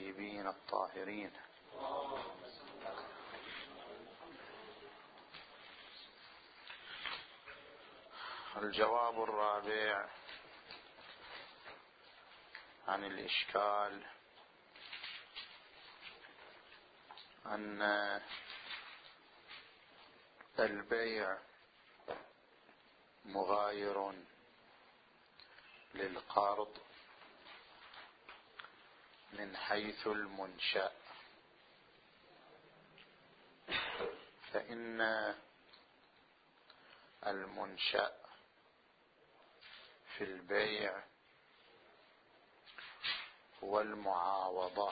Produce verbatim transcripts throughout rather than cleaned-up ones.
الطيبين الطاهرين. الجواب الرابع عن الإشكال أن البيع مغاير للقرض من حيث المنشأ، فإن المنشأ في البيع هو المعاوضة،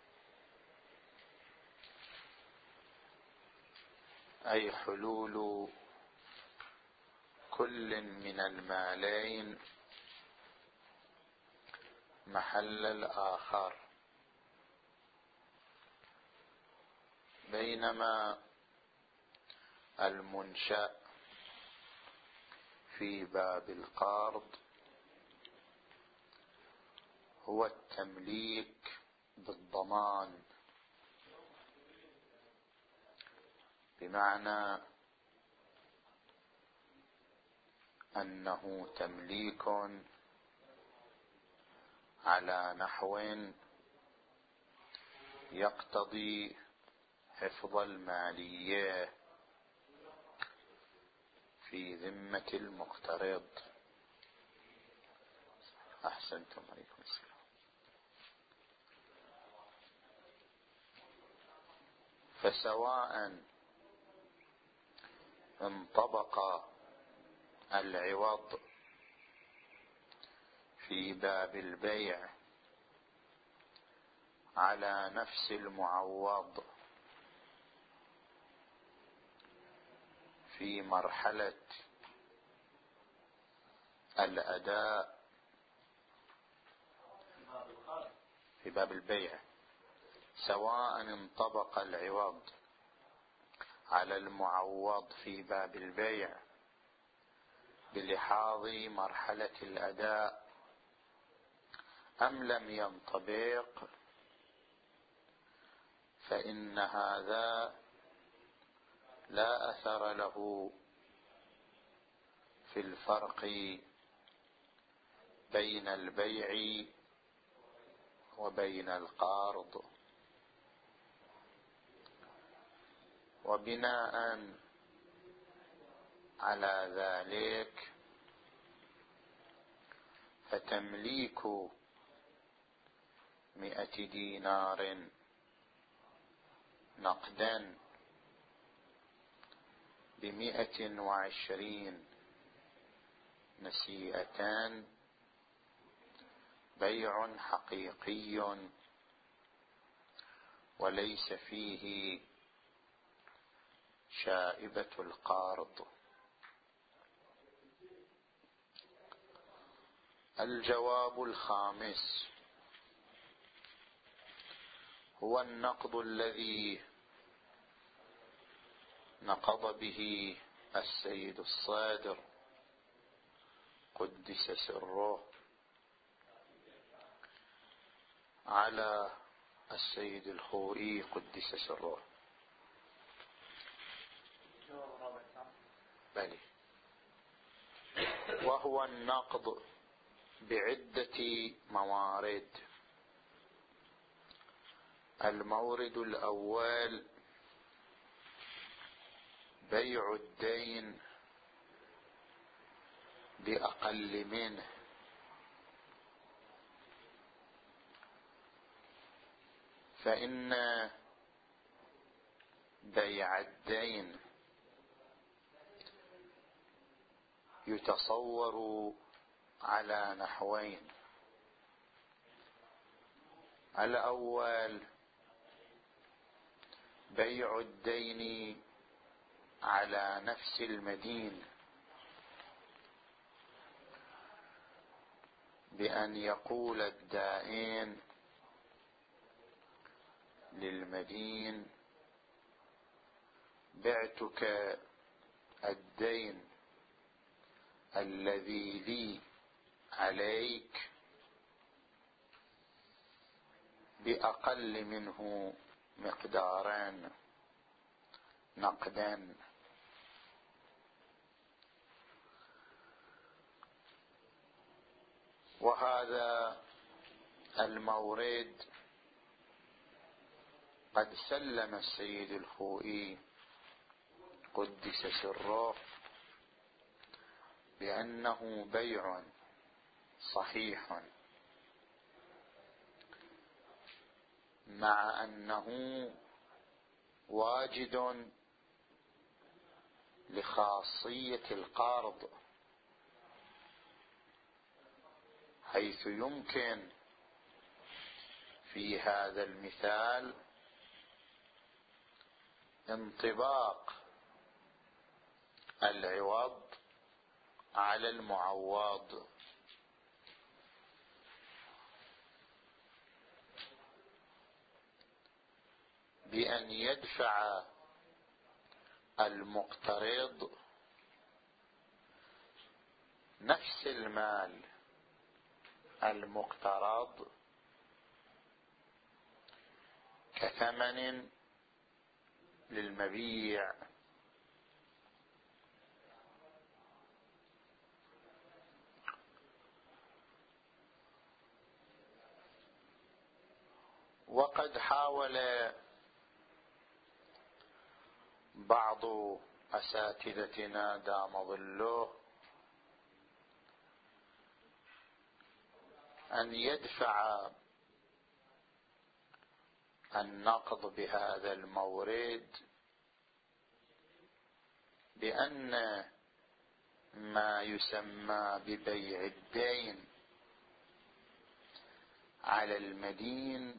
أي حلول كل من المالين محل الآخر، بينما المنشأ في باب القرض هو التمليك بالضمان، بمعنى أنه تمليك على نحو يقتضي حفظ المالية في ذمة المقترض. أحسنتم، عليكم السلام. فسواء انطبق العوض في باب البيع على نفس المعوض في مرحلة الأداء في باب البيع، سواء انطبق العوض على المعوض في باب البيع بلحاظ مرحلة الأداء أم لم ينطبق، فإن هذا لا أثر له في الفرق بين البيع وبين القرض. وبناء على ذلك فتمليك مئة دينار نقدا بمئة وعشرين نسيئتان بيع حقيقي وليس فيه شائبة القرض. الجواب الخامس هو النقض الذي نقض به السيد الصادر قدس سره على السيد الخوئي قدس سره. بلي. وهو النقض بعدة موارد. المورد الأول بيع الدين بأقل منه، فإن بيع الدين يتصور على نحوين: الأول بيع الدين على نفس المدين، بأن يقول الدائن للمدين: بعتك الدين الذي لي عليك بأقل منه مقدارا نقدا. وهذا المورد قد سلم السيد الخوئي قدس سره بأنه بيع صحيح، مع أنه واجد لخاصية القرض، حيث يمكن في هذا المثال انطباق العوض على المعوض، بأن يدفع المقترض نفس المال المقترض كثمن للمبيع، وقد حاول بعض أساتذتنا دام ظله أن يدفع النقض بهذا المورد بأن ما يسمى ببيع الدين على المدين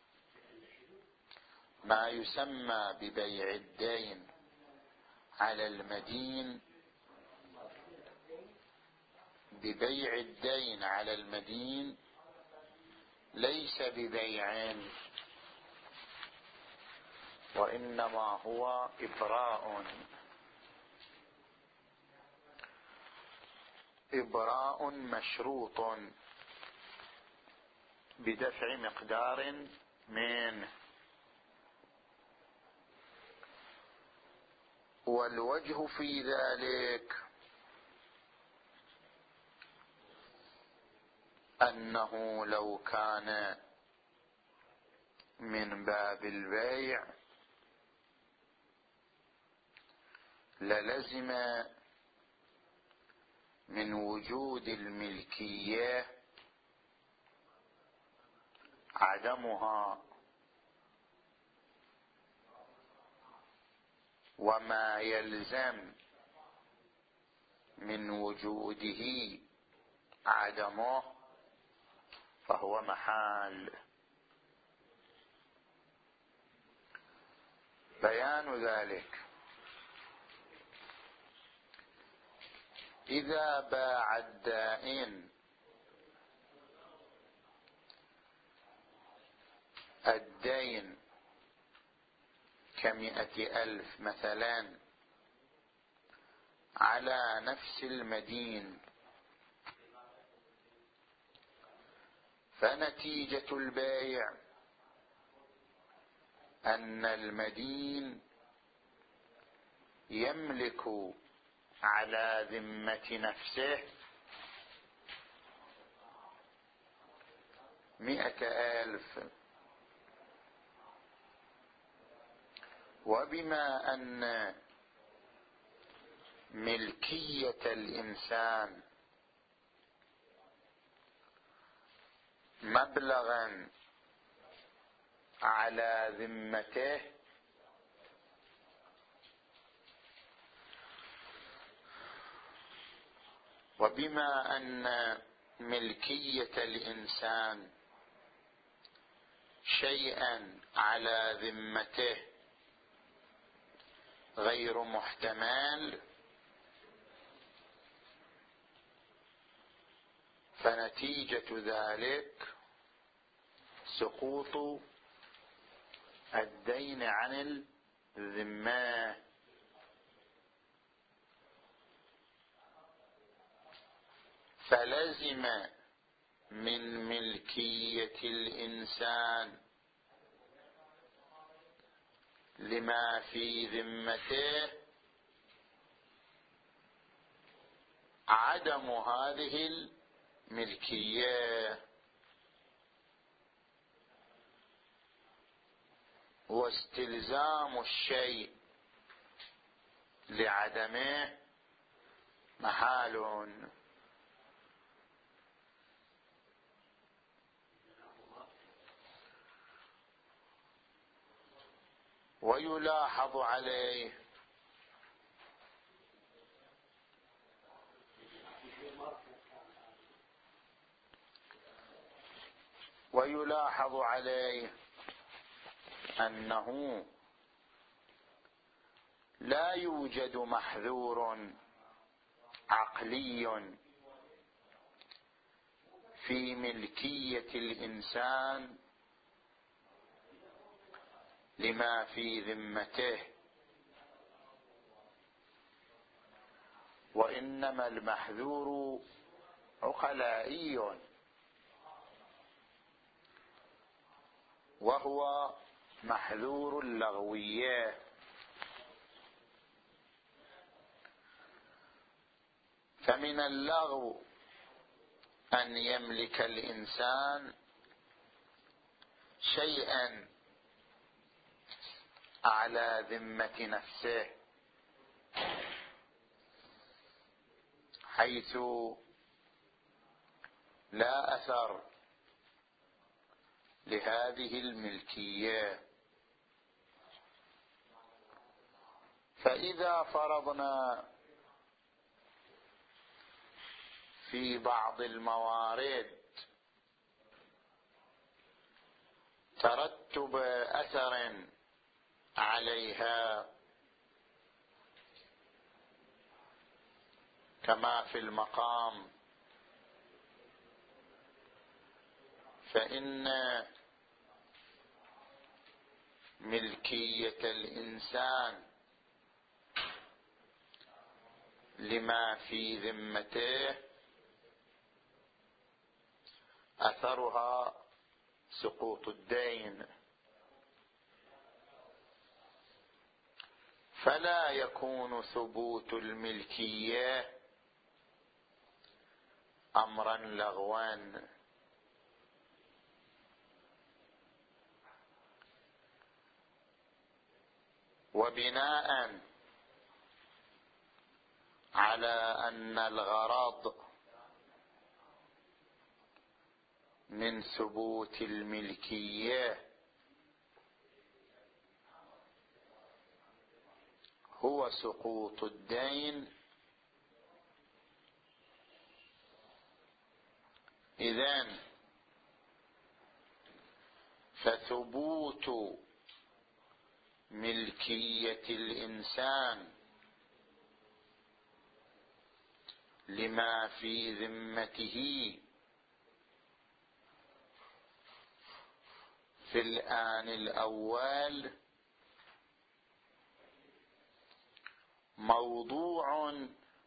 ما يسمى ببيع الدين على المدين ببيع الدين على المدين ليس ببيع، وإنما هو إبراء إبراء مشروط بدفع مقدار منه. والوجه في ذلك أنه لو كان من باب البيع للزم من وجود الملكية عدمها، وما يلزم من وجوده عدمه فهو محال. بيان ذلك: إذا باع الدائن الدين كمئة ألف مثلا على نفس المدين، فنتيجة البيع أن المدين يملك على ذمة نفسه مئة ألف، وبما أن ملكية الإنسان مبلغا على ذمته وبما أن ملكية الإنسان شيئا على ذمته غير محتمل، فنتيجة ذلك سقوط الدين عن الذمة. فلزم من ملكية الإنسان لما في ذمته عدم هذه الملكية واستلزام الشيء لعدمه محال. ويلاحظ عليه ويلاحظ عليه أنه لا يوجد محذور عقلي في ملكية الإنسان لما في ذمته، وإنما المحذور عقلائي، وهو محذور اللغوية. فمن اللغو أن يملك الإنسان شيئا على ذمة نفسه، حيث لا أثر لهذه الملكية. فإذا فرضنا في بعض الموارد ترتب أثر عليها كما في المقام، فإن ملكية الإنسان لما في ذمته أثرها سقوط الدين، فلا يكون ثبوت الملكية أمرا لغوا. وبناء على أن الغرض من ثبوت الملكية هو سقوط الدين، إذن فثبوت ملكية الإنسان لما في ذمته في الآن الأول موضوع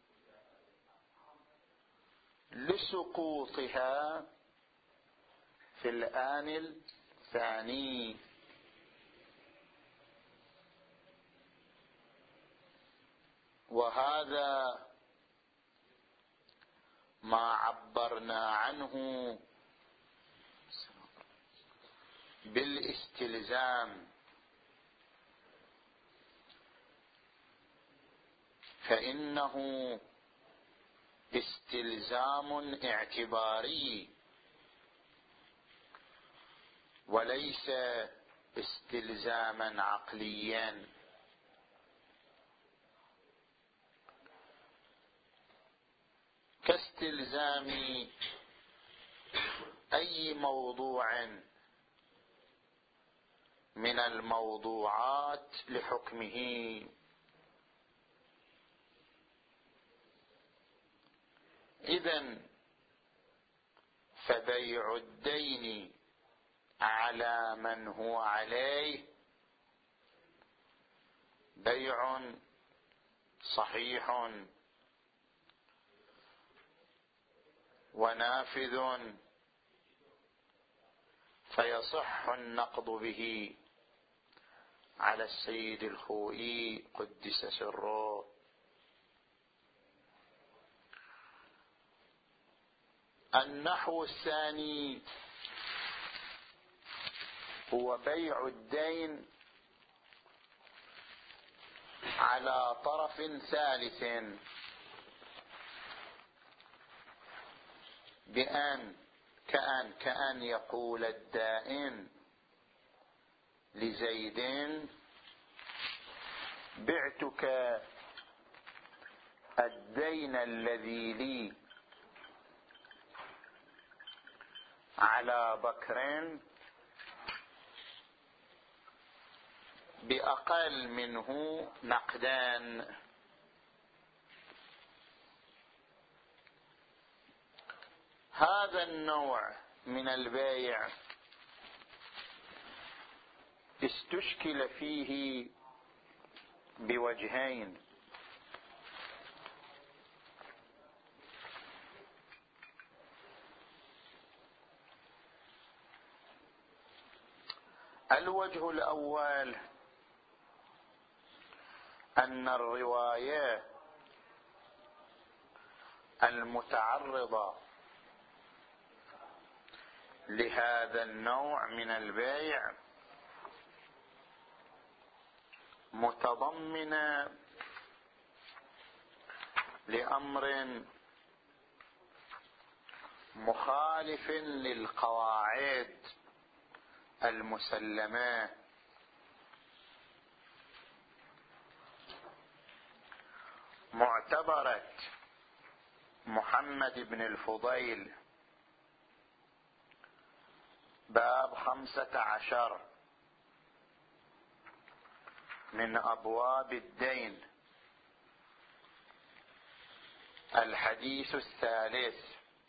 لسقوطها في الآن الثاني. وهذا ما عبرنا عنه بالاستلزام، فإنه استلزام اعتباري وليس استلزاما عقليا. كاستلزام أي موضوع من الموضوعات لحكمه. إذن فبيع الدين على من هو عليه بيع صحيح ونافذ، فيصح النقض به على السيد الخوئي قدس سره. النحو الثاني هو بيع الدين على طرف ثالث بأن كأن كأن يقول الدائن لزيد: بعتك الدين الذي لي على بكر بأقل منه نقدان. هذا النوع من البيع استشكل فيه بوجهين: الوجه الأول أن الرواية المتعرضة لهذا النوع من البيع متضمنة لأمر مخالف للقواعد المسلمة، معتبرة محمد بن الفضيل باب خمسة عشر من أبواب الدين، الحديث الثالث: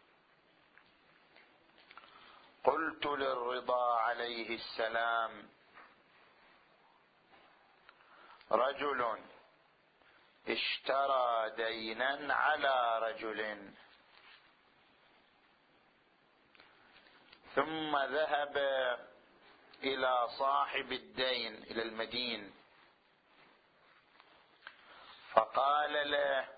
قلت للرضا عليه السلام: رجل اشترى دينا على رجل ثم ذهب إلى صاحب الدين إلى المدين فقال له: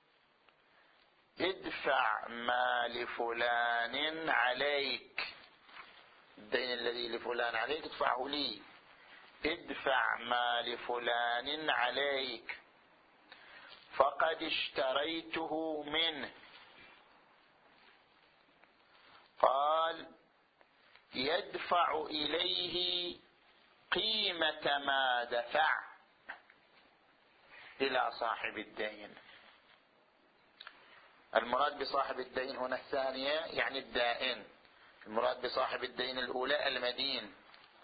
ادفع ما لفلان عليك، الدين الذي لفلان عليك ادفعه لي، ادفع ما لفلان عليك فقد اشتريته منه. قال: يدفع إليه قيمة ما دفع إلى صاحب الدين. المراد بصاحب الدين هنا الثانية يعني الدائن، المراد بصاحب الدين الأولى المدين.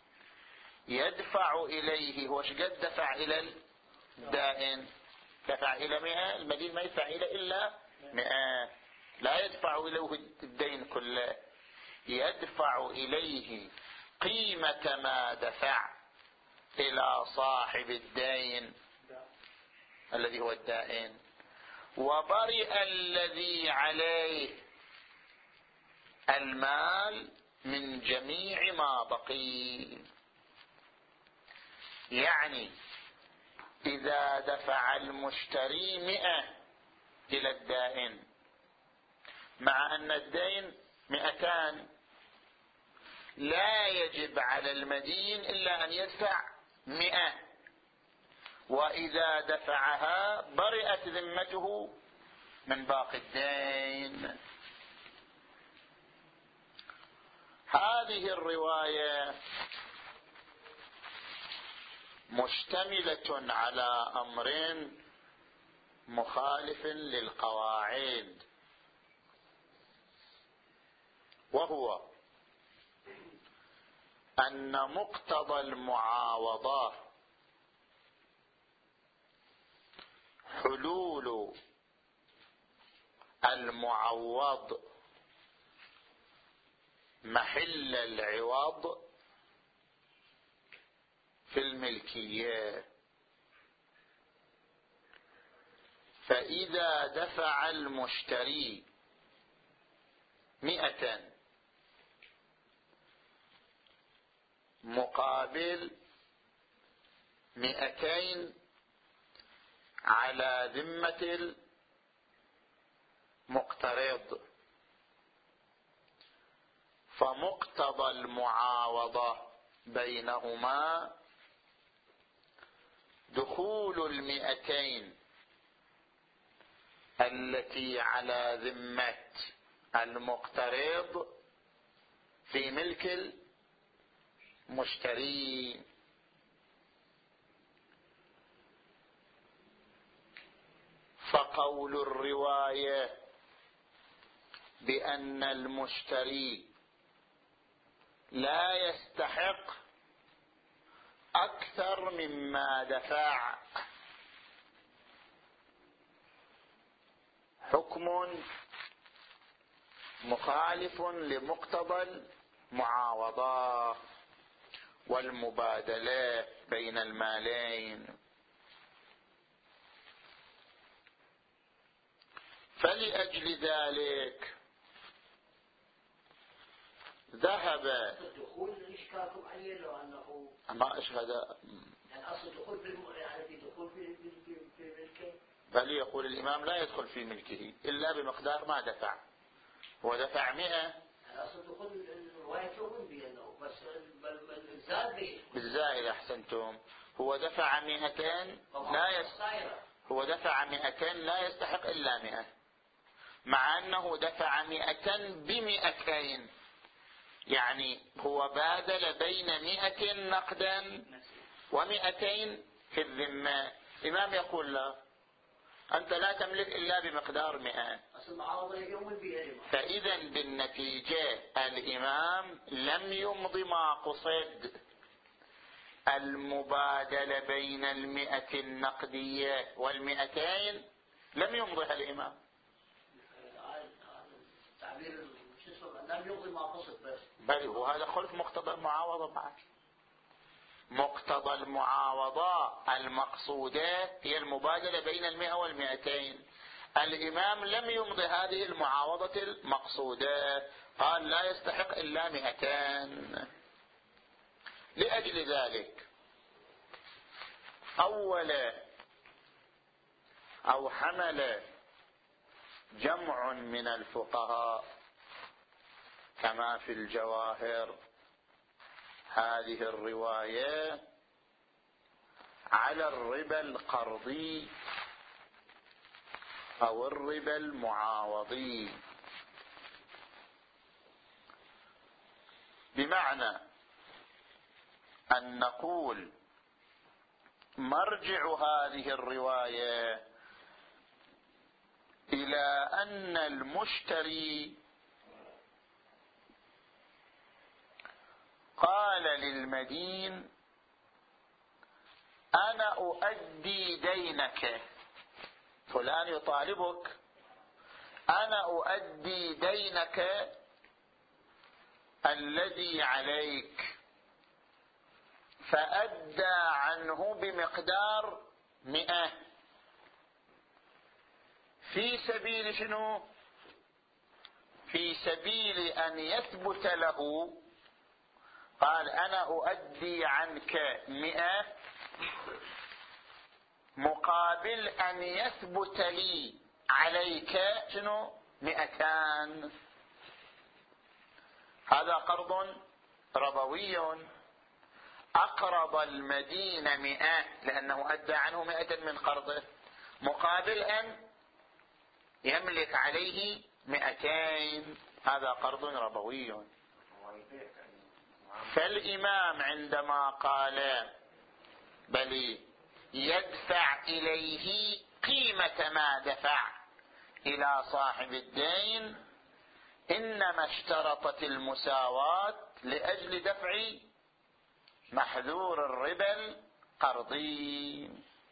يدفع إليه، هو شقد دفع إلى الدائن؟ دفع إلى مئة، المدين ما يدفع إلى إلا مئة، لا يدفع إليه الدين كله، يدفع إليه قيمة ما دفع إلى صاحب الدين الذي هو الدائن، وبرئ الذي عليه المال من جميع ما بقي. يعني إذا دفع المشتري مئة إلى الدائن مع أن الدين مئتان، لا يجب على المدين إلا أن يدفع مئة، وإذا دفعها برئت ذمته من باقي الدين. هذه الرواية مشتملة على أمر مخالف للقواعد، وهو أن مقتضى المعاوضة حلول المعوض محل العوض في الملكية. فإذا دفع المشتري مئة مقابل مئتين على ذمة المقترض، فمقتضى المعاوضة بينهما دخول المئتين التي على ذمة المقترض في ملك المشتري. فقول الرواية بأن المشتري لا يستحق أكثر مما دفع حكم مخالف لمقتضى المعاوضة والمبادلة بين المالين. فلأجل ذلك ذهب الدخول إشكالكم عليه لو أنه ما أشهد يعني أصل دخول في يعني في دخول في في في ملكه، بل يقول الإمام لا يدخل في ملكه إلا بمقدار ما دفع. هو دفع مئة، يعني أصل دخول الرواية تؤمن بأنه بس بل بل زاد به بالزائد. أحسنتم. هو دفع مئتين لا يس... هو دفع مئتين لا يستحق إلا مئة، مع أنه دفع مئة بمئتين، يعني هو بادل بين مئة نقدا ومئتين في الذمة. الإمام يقول له أنت لا تملك إلا بمقدار مئة. فإذا بالنتيجة الإمام لم يمض ما قصد، المبادلة بين المئة النقدية والمئتين لم يمضها الإمام. لم يمضي ما قصد بس بل وهذا خلف مقتضى المعاوضة بعد. مقتضى المعاوضة المقصودة هي المبادلة بين المئة والمئتين. الإمام لم يمضي هذه المعاوضة المقصودة، قال لا يستحق إلا مئتين. لأجل ذلك أول أو حمل جمع من الفقهاء كما في الجواهر هذه الرواية على الربا القرضي أو الربا المعاوضي، بمعنى أن نقول مرجع هذه الرواية إلى أن المشتري قال للمدين أنا أؤدي دينك، فلان يطالبك أنا أؤدي دينك الذي عليك، فأدى عنه بمقدار مئة في سبيل شنو؟ في سبيل أن يثبت له، قال أنا أؤدي عنك مئة مقابل أن يثبت لي عليك شنو؟ مئتان. هذا قرض ربوي، أقرض المدين مئة لأنه أدى عنه مئة من قرضه، مقابل أن يملك عليه مئتين. هذا قرض ربوي. فالإمام عندما قال بل يدفع إليه قيمة ما دفع إلى صاحب الدين، إنما اشترطت المساواة لأجل دفع محذور الربا القرضي.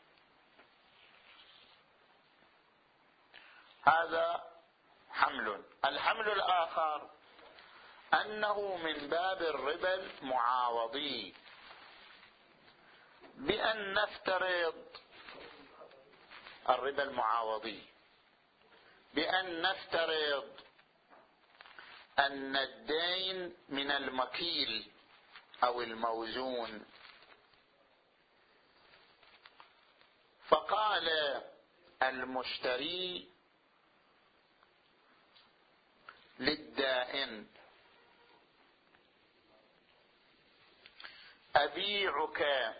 هذا حمل. الحمل الآخر أنه من باب الربا المعاوضي، بأن نفترض الربا المعاوضي بأن نفترض أن الدين من المكيل أو الموزون، فقال المشتري للدائن: أبيعك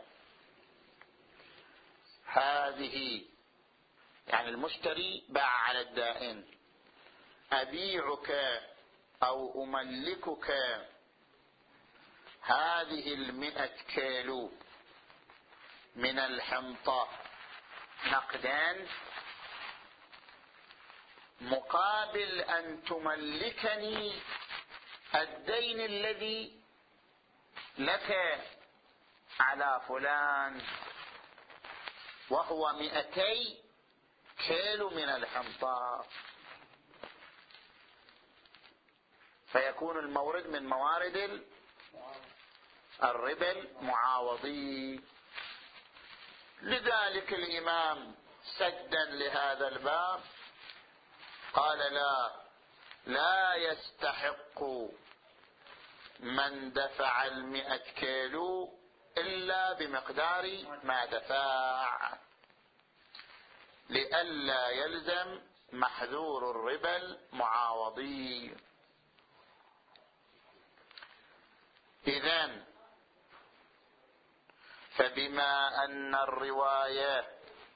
هذه، يعني المشتري باع على الدائن، أبيعك أو أملكك هذه المئة كيلو من الحنطة نقدا مقابل أن تملكني الدين الذي لك على فلان، وهو مئتي كيلو من الحنطة. فيكون المورد من موارد الربا المعاوضي. لذلك الإمام سدا لهذا الباب قال: لا لا يستحق من دفع المئة كيلو إلا بمقدار ما دفع، لئلا يلزم محذور الربا المعاوضي. إذن فبما أن الرواية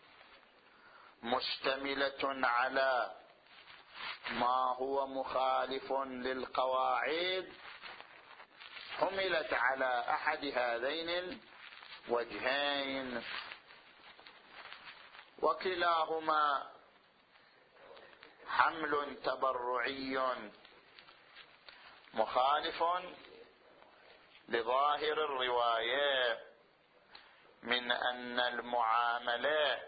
مشتملة على ما هو مخالف للقواعد حملت على أحد هذين الوجهين، وكلاهما حمل تبرعي مخالف لظاهر الرواية من أن المعاملة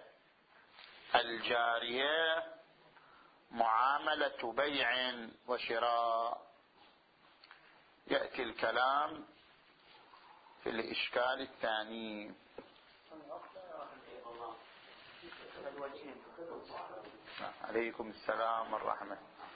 الجارية معاملة بيع وشراء. يأتي الكلام في الإشكال الثاني. عليكم السلام والرحمة.